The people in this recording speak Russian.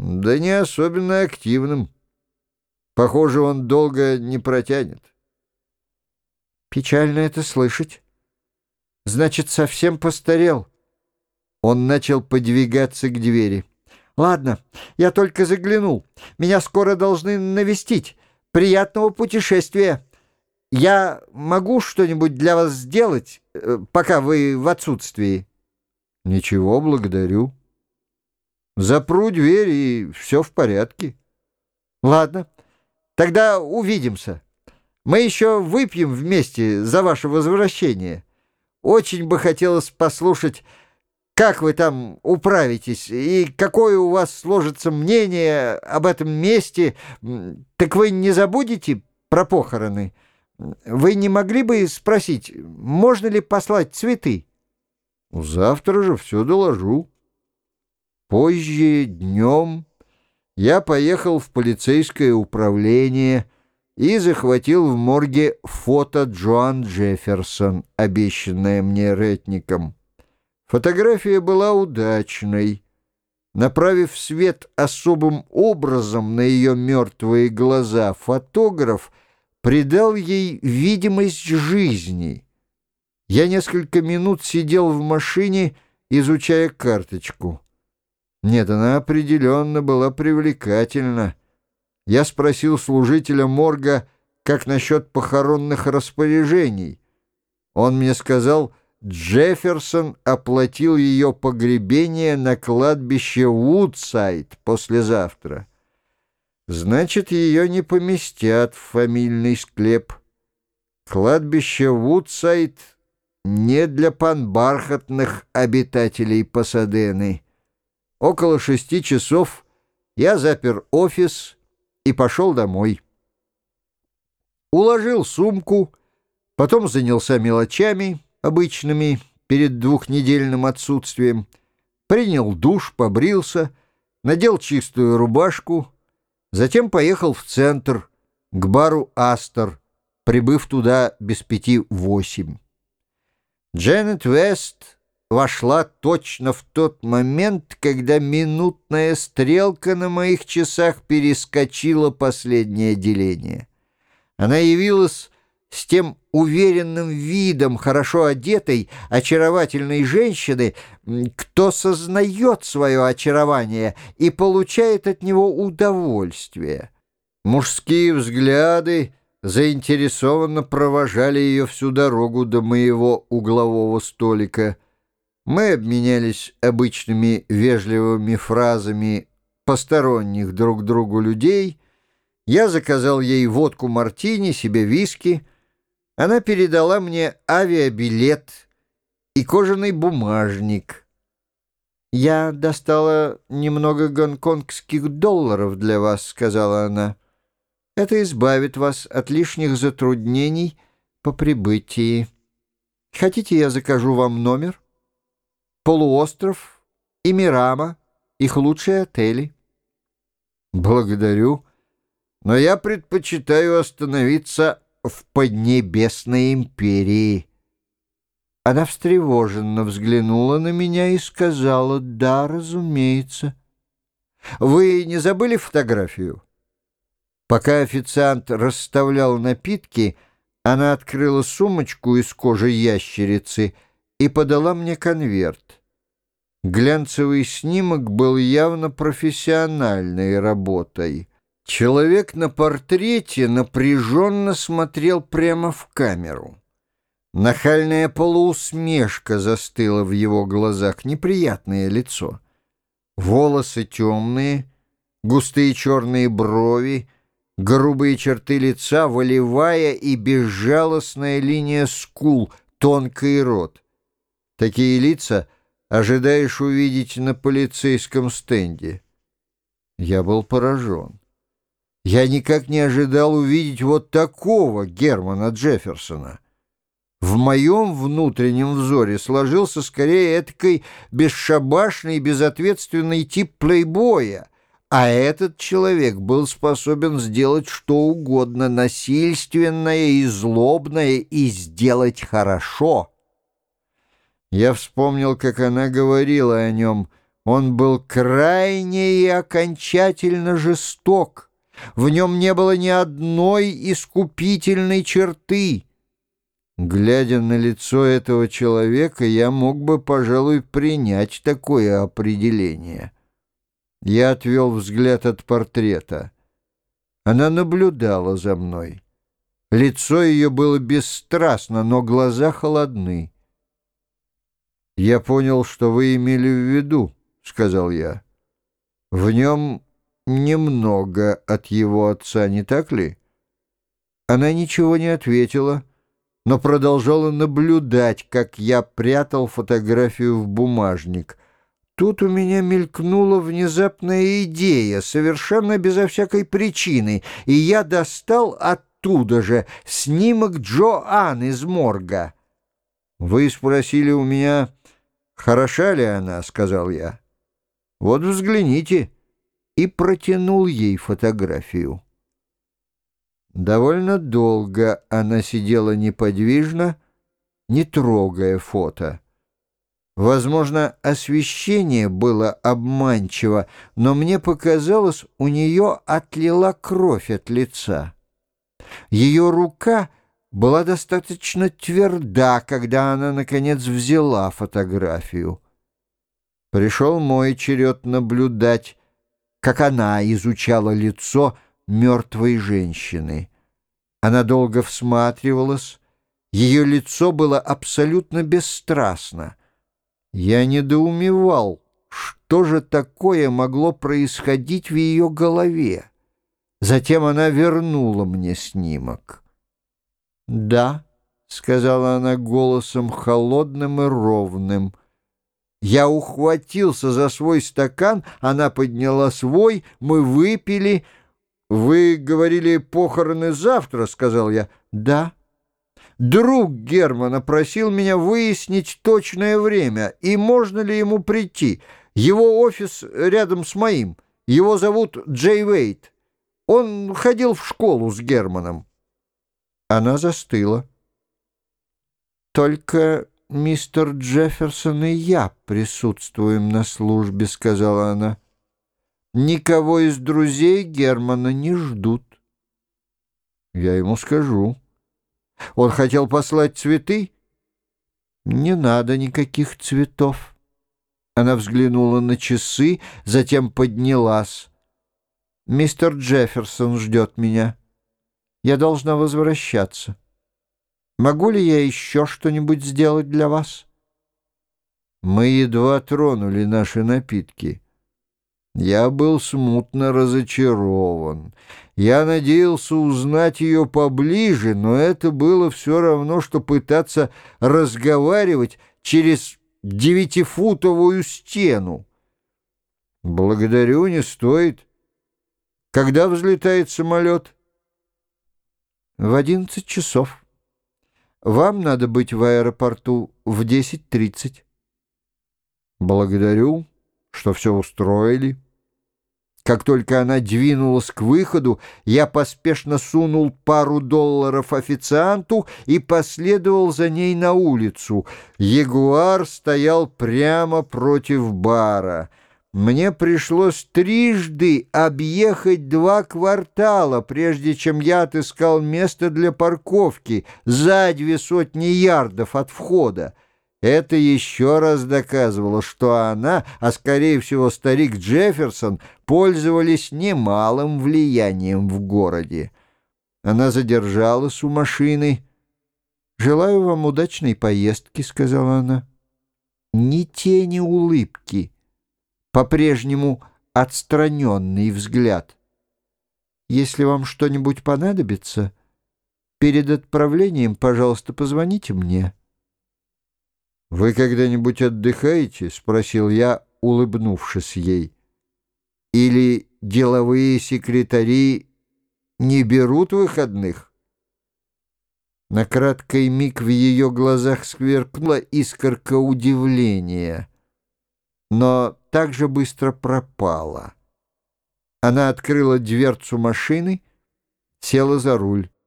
Да не особенно активным. Похоже, он долго не протянет. Печально это слышать. Значит, совсем постарел. Он начал подвигаться к двери. Ладно, я только заглянул. Меня скоро должны навестить. Приятного путешествия. Я могу что-нибудь для вас сделать, пока вы в отсутствии? Ничего, благодарю. Запру дверь, и все в порядке. Ладно, тогда увидимся. Мы еще выпьем вместе за ваше возвращение. Очень бы хотелось послушать, как вы там управитесь и какое у вас сложится мнение об этом месте. Так вы не забудете про похороны? Вы не могли бы спросить, можно ли послать цветы? Завтра же все доложу. Позже, днем, я поехал в полицейское управление и захватил в морге фото Джоан Джефферсон, обещанное мне Ретником. Фотография была удачной. Направив свет особым образом на ее мертвые глаза, фотограф придал ей видимость жизни. Я несколько минут сидел в машине, изучая карточку. Нет, она определенно была привлекательна. Я спросил служителя морга, как насчет похоронных распоряжений. Он мне сказал, Джефферсон оплатил ее погребение на кладбище Вудсайд послезавтра. Значит, ее не поместят в фамильный склеп. Кладбище Вудсайд не для панбархатных обитателей Пасадены. Около 6 часов я запер офис и пошел домой. Уложил сумку, потом занялся мелочами, обычными, перед двухнедельным отсутствием, принял душ, побрился, надел чистую рубашку, затем поехал в центр, к бару «Астор», прибыв туда без 5:08. Дженнет Вест вошла точно в тот момент, когда минутная стрелка на моих часах перескочила последнее деление. Она явилась с тем уверенным видом хорошо одетой, очаровательной женщины, кто сознает свое очарование и получает от него удовольствие. Мужские взгляды заинтересованно провожали ее всю дорогу до моего углового столика. Мы обменялись обычными вежливыми фразами посторонних друг другу людей. Я заказал ей водку мартини, себе виски. Она передала мне авиабилет и кожаный бумажник. «Я достала немного гонконгских долларов для вас», — сказала она. «Это избавит вас от лишних затруднений по прибытии. Хотите, я закажу вам номер? Полуостров и Мирама, их лучшие отели». «Благодарю, но я предпочитаю остановиться в Поднебесной империи». Она встревоженно взглянула на меня и сказала: «Да, разумеется». «Вы не забыли фотографию?» Пока официант расставлял напитки, она открыла сумочку из кожи ящерицы и подала мне конверт. Глянцевый снимок был явно профессиональной работой. Человек на портрете напряженно смотрел прямо в камеру. Нахальная полуусмешка застыла в его глазах, неприятное лицо. Волосы темные, густые черные брови, грубые черты лица, волевая и безжалостная линия скул, тонкий рот. Такие лица ожидаешь увидеть на полицейском стенде. Я был поражен. Я никак не ожидал увидеть вот такого Германа Джефферсона. В моем внутреннем взоре сложился скорее этакой бесшабашный и безответственный тип плейбоя, а этот человек был способен сделать что угодно насильственное и злобное и сделать хорошо. Я вспомнил, как она говорила о нем Он был крайне и окончательно жесток. В нем не было ни одной искупительной черты. Глядя на лицо этого человека, я мог бы, пожалуй, принять такое определение. Я отвел взгляд от портрета. Она наблюдала за мной. Лицо ее было бесстрастно, но глаза холодны. «Я понял, что вы имели в виду», — сказал я. «В нем немного от его отца, не так ли?» Она ничего не ответила, но продолжала наблюдать, как я прятал фотографию в бумажник. Тут у меня мелькнула внезапная идея, совершенно безо всякой причины, и я достал оттуда же снимок Джоан из морга. «Вы спросили у меня, хороша ли она?» — сказал я. «Вот взгляните», и протянул ей фотографию. Довольно долго она сидела неподвижно, не трогая фото. Возможно, освещение было обманчиво, но мне показалось, у нее отлила кровь от лица. Ее рука была достаточно тверда, когда она, наконец, взяла фотографию. Пришел мой черед наблюдать, как она изучала лицо мертвой женщины. Она долго всматривалась, ее лицо было абсолютно бесстрастно. Я недоумевал, что же такое могло происходить в ее голове. Затем она вернула мне снимок. «Да», — сказала она голосом холодным и ровным. Я ухватился за свой стакан, она подняла свой, мы выпили. «Вы говорили, похороны завтра», — сказал я. «Да». «Друг Германа просил меня выяснить точное время, и можно ли ему прийти. Его офис рядом с моим. Его зовут Джей Уэйт. Он ходил в школу с Германом». Она застыла. «Только мистер Джефферсон и я присутствуем на службе», — сказала она. «Никого из друзей Германа не ждут». «Я ему скажу». «Он хотел послать цветы?» «Не надо никаких цветов». Она взглянула на часы, затем поднялась. «Мистер Джефферсон ждет меня. Я должна возвращаться. Могу ли я еще что-нибудь сделать для вас?» Мы едва тронули наши напитки. Я был смутно разочарован. Я надеялся узнать ее поближе, но это было все равно, что пытаться разговаривать через 9-футовую стену. «Благодарю, не стоит. Когда взлетает самолет?» «В 11 часов. Вам надо быть в аэропорту в 10:30. «Благодарю, что все устроили». Как только она двинулась к выходу, я поспешно сунул пару долларов официанту и последовал за ней на улицу. Ягуар стоял прямо против бара. Мне пришлось трижды объехать 2 квартала, прежде чем я отыскал место для парковки за 200 ярдов от входа. Это еще раз доказывало, что она, а скорее всего старик Джефферсон, пользовались немалым влиянием в городе. Она задержалась у машины. «Желаю вам удачной поездки», — сказала она. Ни тени улыбки, по-прежнему отстраненный взгляд. «Если вам что-нибудь понадобится, перед отправлением, пожалуйста, позвоните мне». «Вы когда-нибудь отдыхаете?» — спросил я, улыбнувшись ей. «Или деловые секретари не берут выходных?» На краткий миг в ее глазах сверкнула искорка удивления, но так же быстро пропала. Она открыла дверцу машины, села за руль.